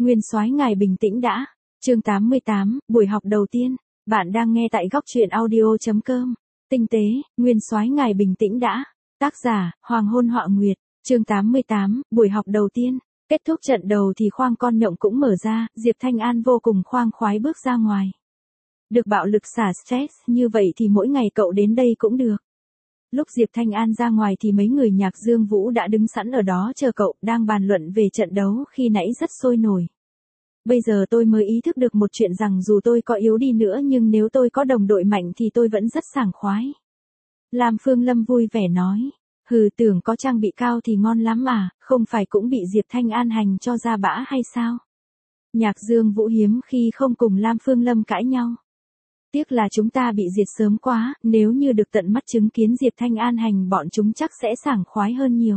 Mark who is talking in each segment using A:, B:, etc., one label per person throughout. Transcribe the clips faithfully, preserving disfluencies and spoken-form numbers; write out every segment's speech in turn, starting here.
A: Nguyên soái ngài bình tĩnh đã. Chương tám mươi tám, buổi học đầu tiên. Bạn đang nghe tại góc truyện audio chấm com. Tinh tế, Nguyên soái ngài bình tĩnh đã. Tác giả, Hoàng hôn họa nguyệt. Chương tám mươi tám, buổi học đầu tiên. Kết thúc trận đầu thì khoang con nhộng cũng mở ra, Diệp Thanh An vô cùng khoang khoái bước ra ngoài. Được bạo lực xả stress như vậy thì mỗi ngày cậu đến đây cũng được. Lúc Diệp Thanh An ra ngoài thì mấy người nhạc Dương Vũ đã đứng sẵn ở đó chờ cậu, đang bàn luận về trận đấu khi nãy rất sôi nổi. Bây giờ tôi mới ý thức được một chuyện rằng dù tôi có yếu đi nữa nhưng nếu tôi có đồng đội mạnh thì tôi vẫn rất sảng khoái. Lam Phương Lâm vui vẻ nói, hừ tưởng có trang bị cao thì ngon lắm à, không phải cũng bị Diệp Thanh An hành cho ra bã hay sao? Nhạc Dương Vũ hiếm khi không cùng Lam Phương Lâm cãi nhau. Tiếc là chúng ta bị diệt sớm quá, nếu như được tận mắt chứng kiến Diệp Thanh An hành bọn chúng chắc sẽ sảng khoái hơn nhiều.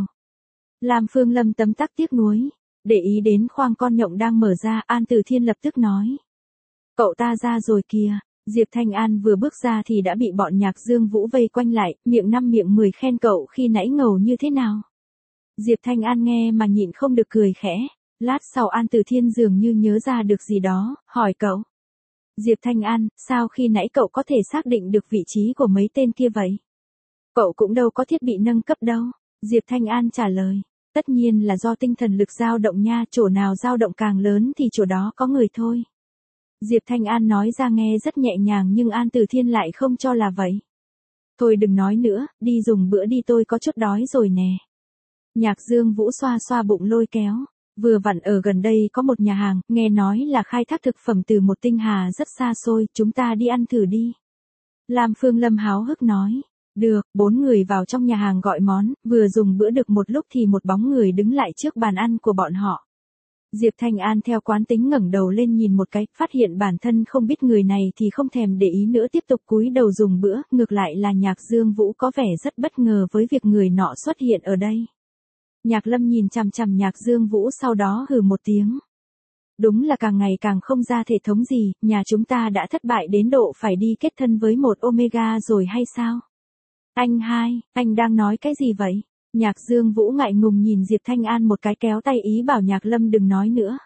A: Lam Phương Lâm tấm tắc tiếc nuối, để ý đến khoang con nhộng đang mở ra, An Tử Thiên lập tức nói. Cậu ta ra rồi kìa. Diệp Thanh An vừa bước ra thì đã bị bọn nhạc Dương Vũ vây quanh lại, miệng năm miệng mười khen cậu khi nãy ngầu như thế nào. Diệp Thanh An nghe mà nhịn không được cười khẽ, lát sau An Tử Thiên dường như nhớ ra được gì đó, hỏi cậu. Diệp Thanh An, sao khi nãy cậu có thể xác định được vị trí của mấy tên kia vậy? Cậu cũng đâu có thiết bị nâng cấp đâu. Diệp Thanh An trả lời, tất nhiên là do tinh thần lực dao động nha, chỗ nào dao động càng lớn thì chỗ đó có người thôi. Diệp Thanh An nói ra nghe rất nhẹ nhàng nhưng An Tử Thiên lại không cho là vậy. Thôi đừng nói nữa, đi dùng bữa đi, tôi có chút đói rồi nè. Nhạc Dương Vũ xoa xoa bụng lôi kéo. Vừa vặn ở gần đây có một nhà hàng, nghe nói là khai thác thực phẩm từ một tinh hà rất xa xôi, chúng ta đi ăn thử đi. Lam Phương Lâm háo hức nói. Được, bốn người vào trong nhà hàng gọi món, vừa dùng bữa được một lúc thì một bóng người đứng lại trước bàn ăn của bọn họ. Diệp Thanh An theo quán tính ngẩng đầu lên nhìn một cái, phát hiện bản thân không biết người này thì không thèm để ý nữa, tiếp tục cúi đầu dùng bữa, ngược lại là Nhạc Dương Vũ có vẻ rất bất ngờ với việc người nọ xuất hiện ở đây. Nhạc Lâm nhìn chằm chằm Nhạc Dương Vũ sau đó hừ một tiếng. Đúng là càng ngày càng không ra thể thống gì, nhà chúng ta đã thất bại đến độ phải đi kết thân với một Omega rồi hay sao? Anh hai, anh đang nói cái gì vậy? Nhạc Dương Vũ ngại ngùng nhìn Diệp Thanh An một cái, kéo tay ý bảo Nhạc Lâm đừng nói nữa.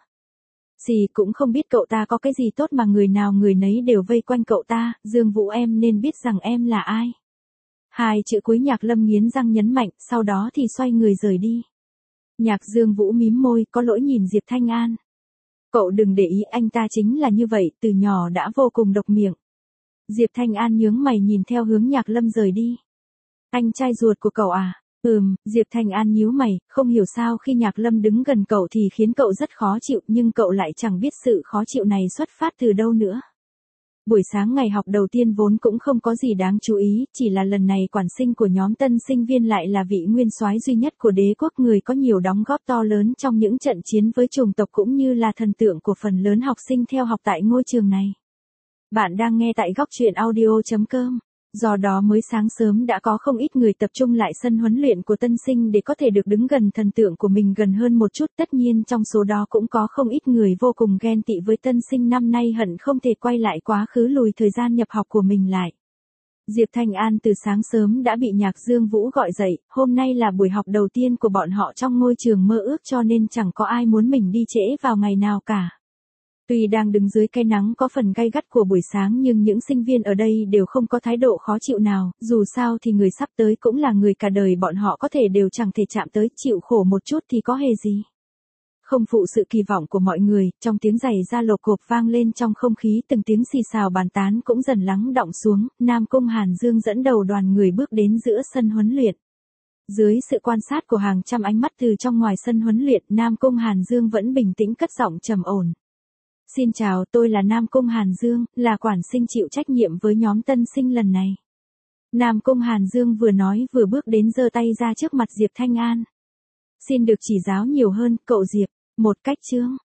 A: Gì cũng không biết cậu ta có cái gì tốt mà người nào người nấy đều vây quanh cậu ta, Dương Vũ em nên biết rằng em là ai. Hai chữ cuối Nhạc Lâm nghiến răng nhấn mạnh, sau đó thì xoay người rời đi. Nhạc Dương Vũ mím môi, có lỗi nhìn Diệp Thanh An. Cậu đừng để ý, anh ta chính là như vậy, từ nhỏ đã vô cùng độc miệng. Diệp Thanh An nhướng mày nhìn theo hướng Nhạc Lâm rời đi. Anh trai ruột của cậu à? Ừm, Diệp Thanh An nhíu mày, không hiểu sao khi Nhạc Lâm đứng gần cậu thì khiến cậu rất khó chịu, nhưng cậu lại chẳng biết sự khó chịu này xuất phát từ đâu nữa. Buổi sáng ngày học đầu tiên vốn cũng không có gì đáng chú ý, chỉ là lần này quản sinh của nhóm tân sinh viên lại là vị nguyên soái duy nhất của đế quốc, người có nhiều đóng góp to lớn trong những trận chiến với chủng tộc cũng như là thần tượng của phần lớn học sinh theo học tại ngôi trường này. Bạn đang nghe tại góc truyện audio chấm com. Do đó mới sáng sớm đã có không ít người tập trung lại sân huấn luyện của tân sinh để có thể được đứng gần thần tượng của mình gần hơn một chút. Tất nhiên trong số đó cũng có không ít người vô cùng ghen tị với tân sinh năm nay, hận không thể quay lại quá khứ lùi thời gian nhập học của mình lại. Diệp Thanh An từ sáng sớm đã bị Nhạc Dương Vũ gọi dậy, hôm nay là buổi học đầu tiên của bọn họ trong ngôi trường mơ ước cho nên chẳng có ai muốn mình đi trễ vào ngày nào cả. Tuy đang đứng dưới cái nắng có phần gay gắt của buổi sáng nhưng những sinh viên ở đây đều không có thái độ khó chịu nào, dù sao thì người sắp tới cũng là người cả đời bọn họ có thể đều chẳng thể chạm tới, chịu khổ một chút thì có hề gì. Không phụ sự kỳ vọng của mọi người, trong tiếng giày da lộp cộp vang lên trong không khí, từng tiếng xì xào bàn tán cũng dần lắng đọng xuống, Nam Cung Hàn Dương dẫn đầu đoàn người bước đến giữa sân huấn luyện. Dưới sự quan sát của hàng trăm ánh mắt từ trong ngoài sân huấn luyện, Nam Cung Hàn Dương vẫn bình tĩnh cất giọng trầm ổn. Xin chào, tôi là Nam Cung Hàn Dương, là quản sinh chịu trách nhiệm với nhóm tân sinh lần này. Nam Cung Hàn Dương vừa nói vừa bước đến giơ tay ra trước mặt Diệp Thanh An. Xin được chỉ giáo nhiều hơn, cậu Diệp, một cách chương.